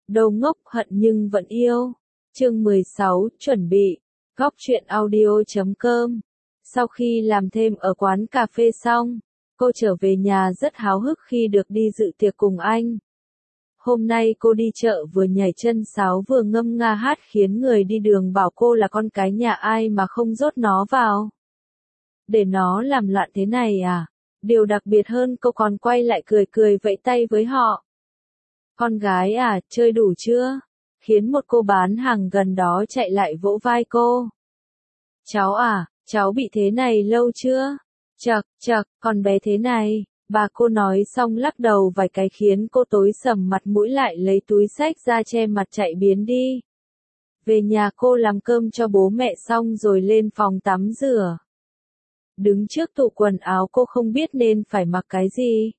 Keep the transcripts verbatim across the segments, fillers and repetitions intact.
Đồ ngốc hận nhưng vẫn yêu. Chương mười sáu, chuẩn bị. Góc truyện audio chấm com. Sau khi làm thêm ở quán cà phê xong, cô trở về nhà rất háo hức khi được đi dự tiệc cùng anh. Hôm nay cô đi chợ vừa nhảy chân sáo vừa ngâm nga hát khiến người đi đường bảo cô là con cái nhà ai mà không dốt nó vào. Để nó làm loạn thế này à? Điều đặc biệt hơn cô còn quay lại cười cười vẫy tay với họ. Con gái à, chơi đủ chưa? Khiến một cô bán hàng gần đó chạy lại vỗ vai cô. Cháu à, cháu bị thế này lâu chưa? Chậc, chậc, còn bé thế này. Bà cô nói xong lắc đầu vài cái khiến cô tối sầm mặt mũi lại lấy túi xách ra che mặt chạy biến đi. Về nhà cô làm cơm cho bố mẹ xong rồi lên phòng tắm rửa. Đứng trước tủ quần áo cô không biết nên phải mặc cái gì.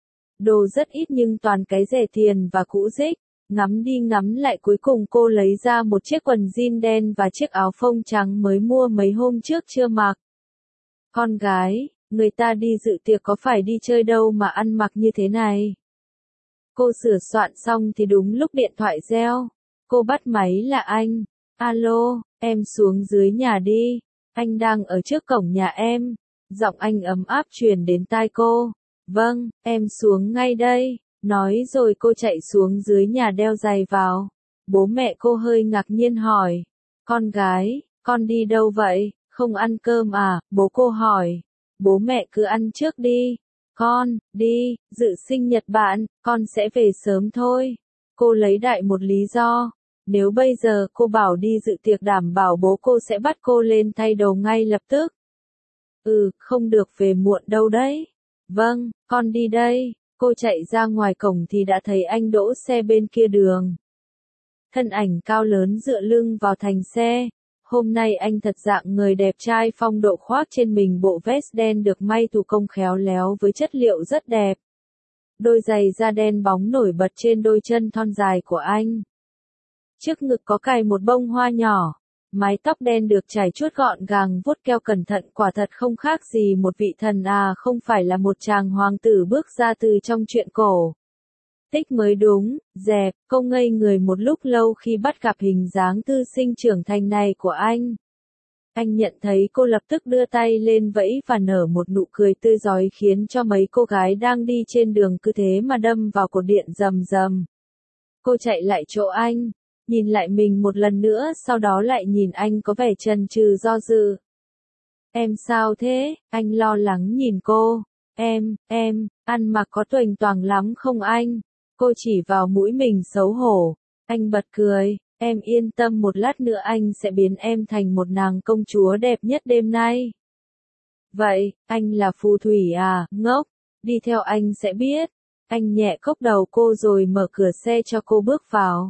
Đồ rất ít nhưng toàn cái rẻ tiền và cũ rích. Ngắm đi ngắm lại cuối cùng cô lấy ra một chiếc quần jean đen và chiếc áo phông trắng mới mua mấy hôm trước chưa mặc. Con gái, người ta đi dự tiệc có phải đi chơi đâu mà ăn mặc như thế này. Cô sửa soạn xong thì đúng lúc điện thoại reo. Cô bắt máy là anh. Alo, em xuống dưới nhà đi. Anh đang ở trước cổng nhà em. Giọng anh ấm áp truyền đến tai cô. Vâng, em xuống ngay đây. Nói rồi cô chạy xuống dưới nhà đeo giày vào. Bố mẹ cô hơi ngạc nhiên hỏi. Con gái, con đi đâu vậy? Không ăn cơm à? Bố cô hỏi. Bố mẹ cứ ăn trước đi. Con, đi, dự sinh nhật bạn, con sẽ về sớm thôi. Cô lấy đại một lý do. Nếu bây giờ cô bảo đi dự tiệc đảm bảo bố cô sẽ bắt cô lên thay đồ ngay lập tức. Ừ, không được về muộn đâu đấy. Vâng, con đi đây. Cô chạy ra ngoài cổng thì đã thấy anh đỗ xe bên kia đường. Thân ảnh cao lớn dựa lưng vào thành xe. Hôm nay anh thật dạng người đẹp trai phong độ khoác trên mình bộ vest đen được may thủ công khéo léo với chất liệu rất đẹp. Đôi giày da đen bóng nổi bật trên đôi chân thon dài của anh. Trước ngực có cài một bông hoa nhỏ. Mái tóc đen được chải chuốt gọn gàng vuốt keo cẩn thận quả thật không khác gì một vị thần à không phải là một chàng hoàng tử bước ra từ trong truyện cổ. Tích mới đúng, dẹp, cô ngây người một lúc lâu khi bắt gặp hình dáng thư sinh trưởng thành này của anh. Anh nhận thấy cô lập tức đưa tay lên vẫy và nở một nụ cười tươi rói khiến cho mấy cô gái đang đi trên đường cứ thế mà đâm vào cột điện rầm rầm. Cô chạy lại chỗ anh. Nhìn lại mình một lần nữa sau đó lại nhìn anh có vẻ chần chừ do dự. Em sao thế? Anh lo lắng nhìn cô. Em, em, ăn mặc có toành toàng lắm không anh? Cô chỉ vào mũi mình xấu hổ. Anh bật cười. Em yên tâm một lát nữa anh sẽ biến em thành một nàng công chúa đẹp nhất đêm nay. Vậy, anh là phù thủy à, ngốc? Đi theo anh sẽ biết. Anh nhẹ cốc đầu cô rồi mở cửa xe cho cô bước vào.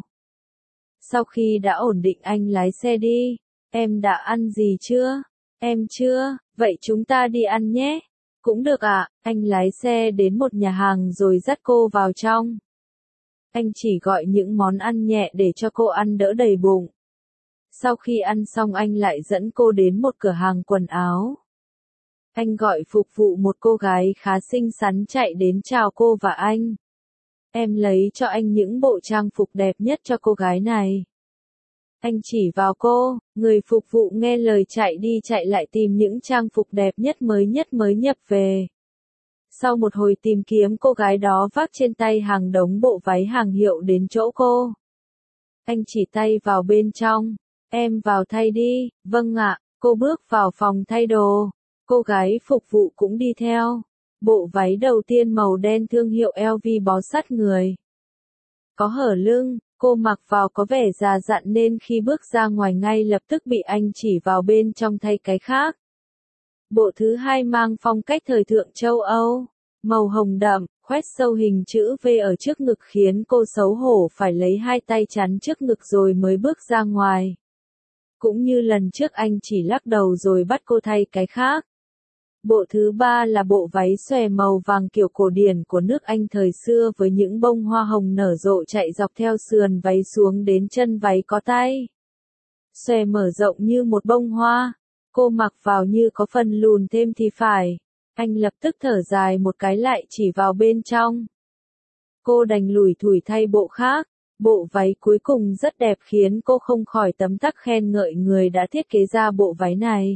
Sau khi đã ổn định anh lái xe đi. Em đã ăn gì chưa? Em chưa, vậy chúng ta đi ăn nhé. Cũng được ạ, à, anh lái xe đến một nhà hàng rồi dắt cô vào trong. Anh chỉ gọi những món ăn nhẹ để cho cô ăn đỡ đầy bụng. Sau khi ăn xong anh lại dẫn cô đến một cửa hàng quần áo. Anh gọi phục vụ một cô gái khá xinh xắn chạy đến chào cô và anh. Em lấy cho anh những bộ trang phục đẹp nhất cho cô gái này. Anh chỉ vào cô, người phục vụ nghe lời chạy đi chạy lại tìm những trang phục đẹp nhất mới nhất mới nhập về. Sau một hồi tìm kiếm cô gái đó vác trên tay hàng đống bộ váy hàng hiệu đến chỗ cô. Anh chỉ tay vào bên trong, em vào thay đi, vâng ạ, cô bước vào phòng thay đồ. Cô gái phục vụ cũng đi theo. Bộ váy đầu tiên màu đen thương hiệu lờ vê bó sát người. Có hở lưng, cô mặc vào có vẻ già dặn nên khi bước ra ngoài ngay lập tức bị anh chỉ vào bên trong thay cái khác. Bộ thứ hai mang phong cách thời thượng châu Âu, màu hồng đậm, khoét sâu hình chữ V ở trước ngực khiến cô xấu hổ phải lấy hai tay chắn trước ngực rồi mới bước ra ngoài. Cũng như lần trước anh chỉ lắc đầu rồi bắt cô thay cái khác. Bộ thứ ba là bộ váy xòe màu vàng kiểu cổ điển của nước Anh thời xưa với những bông hoa hồng nở rộ chạy dọc theo sườn váy xuống đến chân váy có tay. Xòe mở rộng như một bông hoa. Cô mặc vào như có phần lùn thêm thì phải. Anh lập tức thở dài một cái lại chỉ vào bên trong. Cô đành lủi thủi thay bộ khác. Bộ váy cuối cùng rất đẹp khiến cô không khỏi tấm tắc khen ngợi người đã thiết kế ra bộ váy này.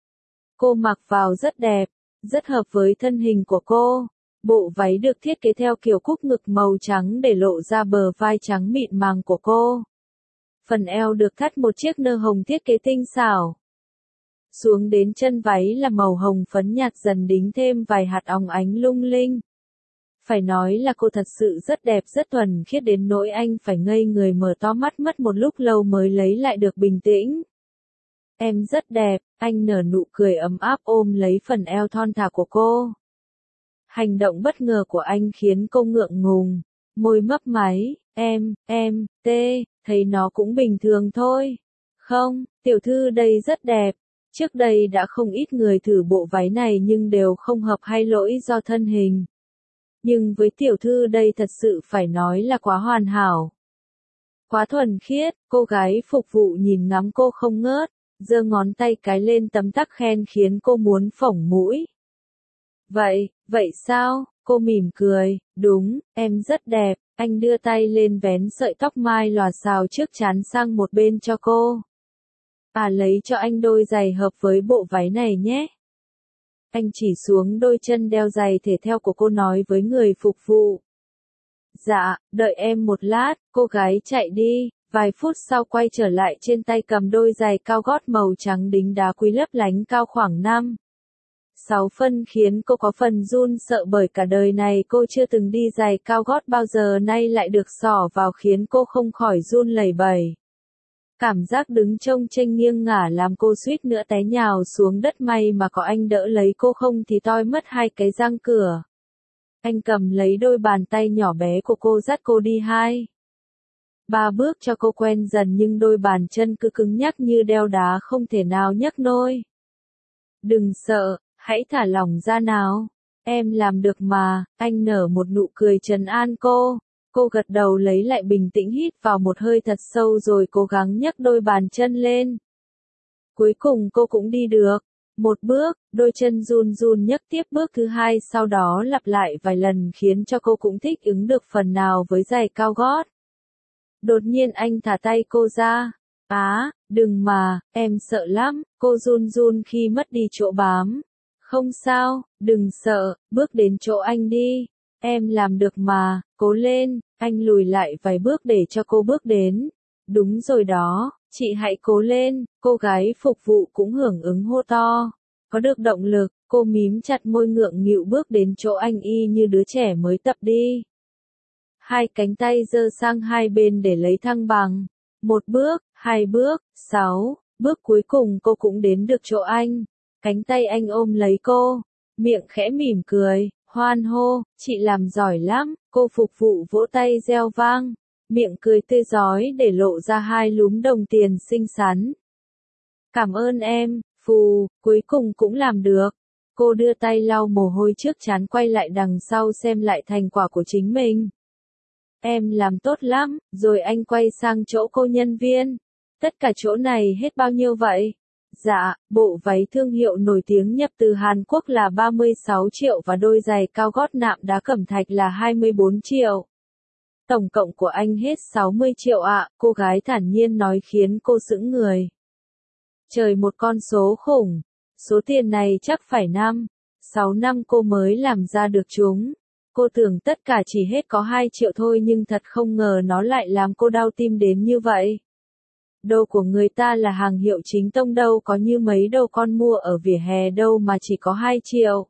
Cô mặc vào rất đẹp, rất hợp với thân hình của cô. Bộ váy được thiết kế theo kiểu cúc ngực màu trắng để lộ ra bờ vai trắng mịn màng của cô. Phần eo được thắt một chiếc nơ hồng thiết kế tinh xảo. Xuống đến chân váy là màu hồng phấn nhạt dần đính thêm vài hạt óng ánh lung linh. Phải nói là cô thật sự rất đẹp, rất thuần khiết đến nỗi anh phải ngây người mở to mắt mất một lúc lâu mới lấy lại được bình tĩnh. Em rất đẹp, anh nở nụ cười ấm áp ôm lấy phần eo thon thả của cô. Hành động bất ngờ của anh khiến cô ngượng ngùng, môi mấp máy, em, em, tê, thấy nó cũng bình thường thôi. Không, tiểu thư đây rất đẹp. Trước đây đã không ít người thử bộ váy này nhưng đều không hợp hay lỗi do thân hình. Nhưng với tiểu thư đây thật sự phải nói là quá hoàn hảo. Quá thuần khiết, cô gái phục vụ nhìn ngắm cô không ngớt, giơ ngón tay cái lên tấm tắc khen khiến cô muốn phỏng mũi. Vậy, vậy sao? Cô mỉm cười, đúng, em rất đẹp, anh đưa tay lên vén sợi tóc mai lòa xào trước trán sang một bên cho cô. À lấy cho anh đôi giày hợp với bộ váy này nhé. Anh chỉ xuống đôi chân đeo giày thể thao của cô nói với người phục vụ. Dạ, đợi em một lát, cô gái chạy đi, vài phút sau quay trở lại trên tay cầm đôi giày cao gót màu trắng đính đá quý lấp lánh cao khoảng năm sáu phân khiến cô có phần run sợ bởi cả đời này cô chưa từng đi giày cao gót bao giờ nay lại được xỏ vào khiến cô không khỏi run lẩy bẩy. Cảm giác đứng trông chênh nghiêng ngả làm cô suýt nữa té nhào xuống đất may mà có anh đỡ lấy cô không thì toi mất hai cái răng cửa. Anh cầm lấy đôi bàn tay nhỏ bé của cô dắt cô đi hai. Ba bước cho cô quen dần nhưng đôi bàn chân cứ cứng nhắc như đeo đá không thể nào nhấc nôi. Đừng sợ, hãy thả lỏng ra nào. Em làm được mà, anh nở một nụ cười trấn an cô. Cô gật đầu lấy lại bình tĩnh hít vào một hơi thật sâu rồi cố gắng nhấc đôi bàn chân lên. Cuối cùng cô cũng đi được. Một bước, đôi chân run run nhấc tiếp bước thứ hai sau đó lặp lại vài lần khiến cho cô cũng thích ứng được phần nào với giày cao gót. Đột nhiên anh thả tay cô ra. Á, đừng mà, em sợ lắm, cô run run khi mất đi chỗ bám. Không sao, đừng sợ, bước đến chỗ anh đi. Em làm được mà, cố lên, anh lùi lại vài bước để cho cô bước đến. Đúng rồi đó, chị hãy cố lên, cô gái phục vụ cũng hưởng ứng hô to. Có được động lực, cô mím chặt môi ngượng nghịu bước đến chỗ anh y như đứa trẻ mới tập đi. Hai cánh tay giơ sang hai bên để lấy thăng bằng. Một bước, hai bước, sáu, bước cuối cùng cô cũng đến được chỗ anh. Cánh tay anh ôm lấy cô, miệng khẽ mỉm cười, hoan hô, chị làm giỏi lắm, cô phục vụ vỗ tay reo vang, miệng cười tươi rói để lộ ra hai lúm đồng tiền xinh xắn. Cảm ơn em, phù, cuối cùng cũng làm được. Cô đưa tay lau mồ hôi trước trán quay lại đằng sau xem lại thành quả của chính mình. Em làm tốt lắm, rồi anh quay sang chỗ cô nhân viên. Tất cả chỗ này hết bao nhiêu vậy? Dạ, bộ váy thương hiệu nổi tiếng nhập từ Hàn Quốc là ba mươi sáu triệu và đôi giày cao gót nạm đá cẩm thạch là hai mươi bốn triệu. Tổng cộng của anh hết sáu mươi triệu ạ, cô gái thản nhiên nói khiến cô sững người. Trời một con số khủng, số tiền này chắc phải năm, sáu năm cô mới làm ra được chúng. Cô tưởng tất cả chỉ hết có hai triệu thôi nhưng thật không ngờ nó lại làm cô đau tim đến như vậy. Đồ của người ta là hàng hiệu chính tông đâu có như mấy đồ con mua ở vỉa hè đâu mà chỉ có hai triệu.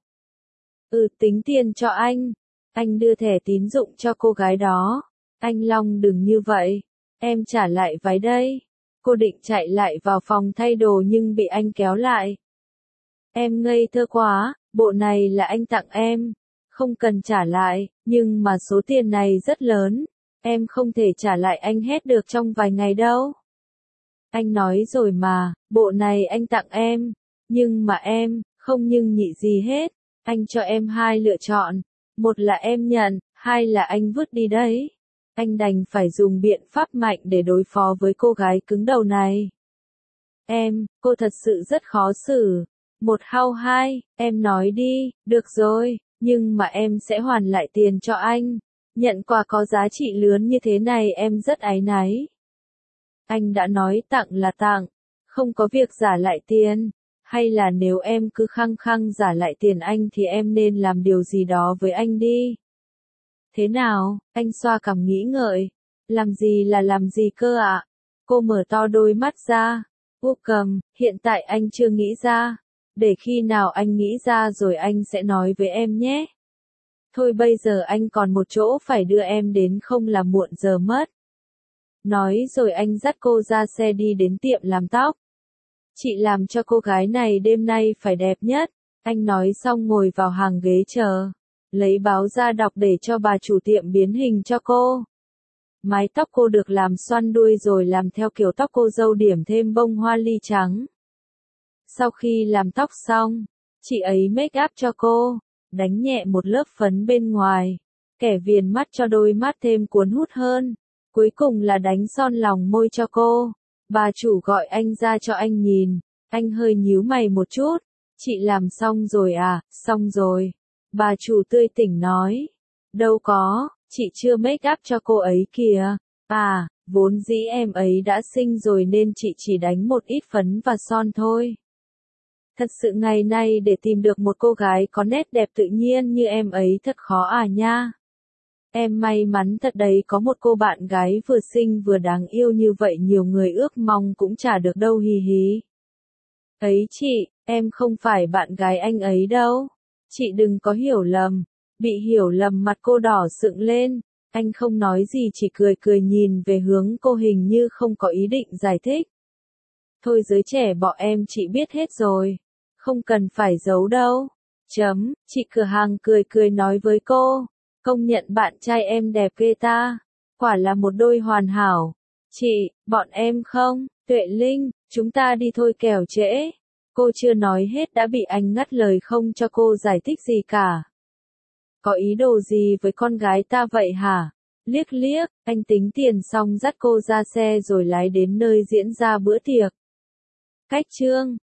Ừ tính tiền cho anh. Anh đưa thẻ tín dụng cho cô gái đó. Anh Long đừng như vậy. Em trả lại váy đây. Cô định chạy lại vào phòng thay đồ nhưng bị anh kéo lại. Em ngây thơ quá, bộ này là anh tặng em. Không cần trả lại, nhưng mà số tiền này rất lớn. Em không thể trả lại anh hết được trong vài ngày đâu. Anh nói rồi mà, bộ này anh tặng em. Nhưng mà em, không nhưng nhị gì hết. Anh cho em hai lựa chọn. Một là em nhận, hai là anh vứt đi đấy. Anh đành phải dùng biện pháp mạnh để đối phó với cô gái cứng đầu này. Em, cô thật sự rất khó xử. Một hao hai, em nói đi, được rồi, nhưng mà em sẽ hoàn lại tiền cho anh. Nhận quà có giá trị lớn như thế này em rất áy náy. Anh đã nói tặng là tặng, không có việc giả lại tiền. Hay là nếu em cứ khăng khăng giả lại tiền anh thì em nên làm điều gì đó với anh đi. Thế nào, anh xoa cằm nghĩ ngợi. Làm gì là làm gì cơ ạ? Cô mở to đôi mắt ra. Úp cầm, hiện tại anh chưa nghĩ ra. Để khi nào anh nghĩ ra rồi anh sẽ nói với em nhé. Thôi bây giờ anh còn một chỗ phải đưa em đến không là muộn giờ mất. Nói rồi anh dắt cô ra xe đi đến tiệm làm tóc. Chị làm cho cô gái này đêm nay phải đẹp nhất. Anh nói xong ngồi vào hàng ghế chờ. Lấy báo ra đọc để cho bà chủ tiệm biến hình cho cô. Mái tóc cô được làm xoăn đuôi rồi làm theo kiểu tóc cô dâu điểm thêm bông hoa ly trắng. Sau khi làm tóc xong, chị ấy make up cho cô, đánh nhẹ một lớp phấn bên ngoài, kẻ viền mắt cho đôi mắt thêm cuốn hút hơn. Cuối cùng là đánh son lòng môi cho cô. Bà chủ gọi anh ra cho anh nhìn, anh hơi nhíu mày một chút. Chị làm xong rồi à? Xong rồi. Bà chủ tươi tỉnh nói. Đâu có, chị chưa make up cho cô ấy kìa. À, vốn dĩ em ấy đã sinh rồi nên chị chỉ đánh một ít phấn và son thôi. Thật sự ngày nay để tìm được một cô gái có nét đẹp tự nhiên như em ấy thật khó à nha. Em may mắn thật đấy, có một cô bạn gái vừa xinh vừa đáng yêu như vậy, nhiều người ước mong cũng chả được đâu, hì hì. Ấy chị, em không phải bạn gái anh ấy đâu. Chị đừng có hiểu lầm. Bị hiểu lầm mặt cô đỏ sượng lên. Anh không nói gì, chỉ cười cười nhìn về hướng cô, hình như không có ý định giải thích. Thôi giới trẻ bọn em chị biết hết rồi. Không cần phải giấu đâu. Chấm, chị cửa hàng cười cười nói với cô. Công nhận bạn trai em đẹp ghê ta. Quả là một đôi hoàn hảo. Chị, bọn em không, Tuệ Linh, chúng ta đi thôi kẻo trễ. Cô chưa nói hết đã bị anh ngắt lời không cho cô giải thích gì cả. Có ý đồ gì với con gái ta vậy hả? Liếc liếc, anh tính tiền xong dắt cô ra xe rồi lái đến nơi diễn ra bữa tiệc. Cách chương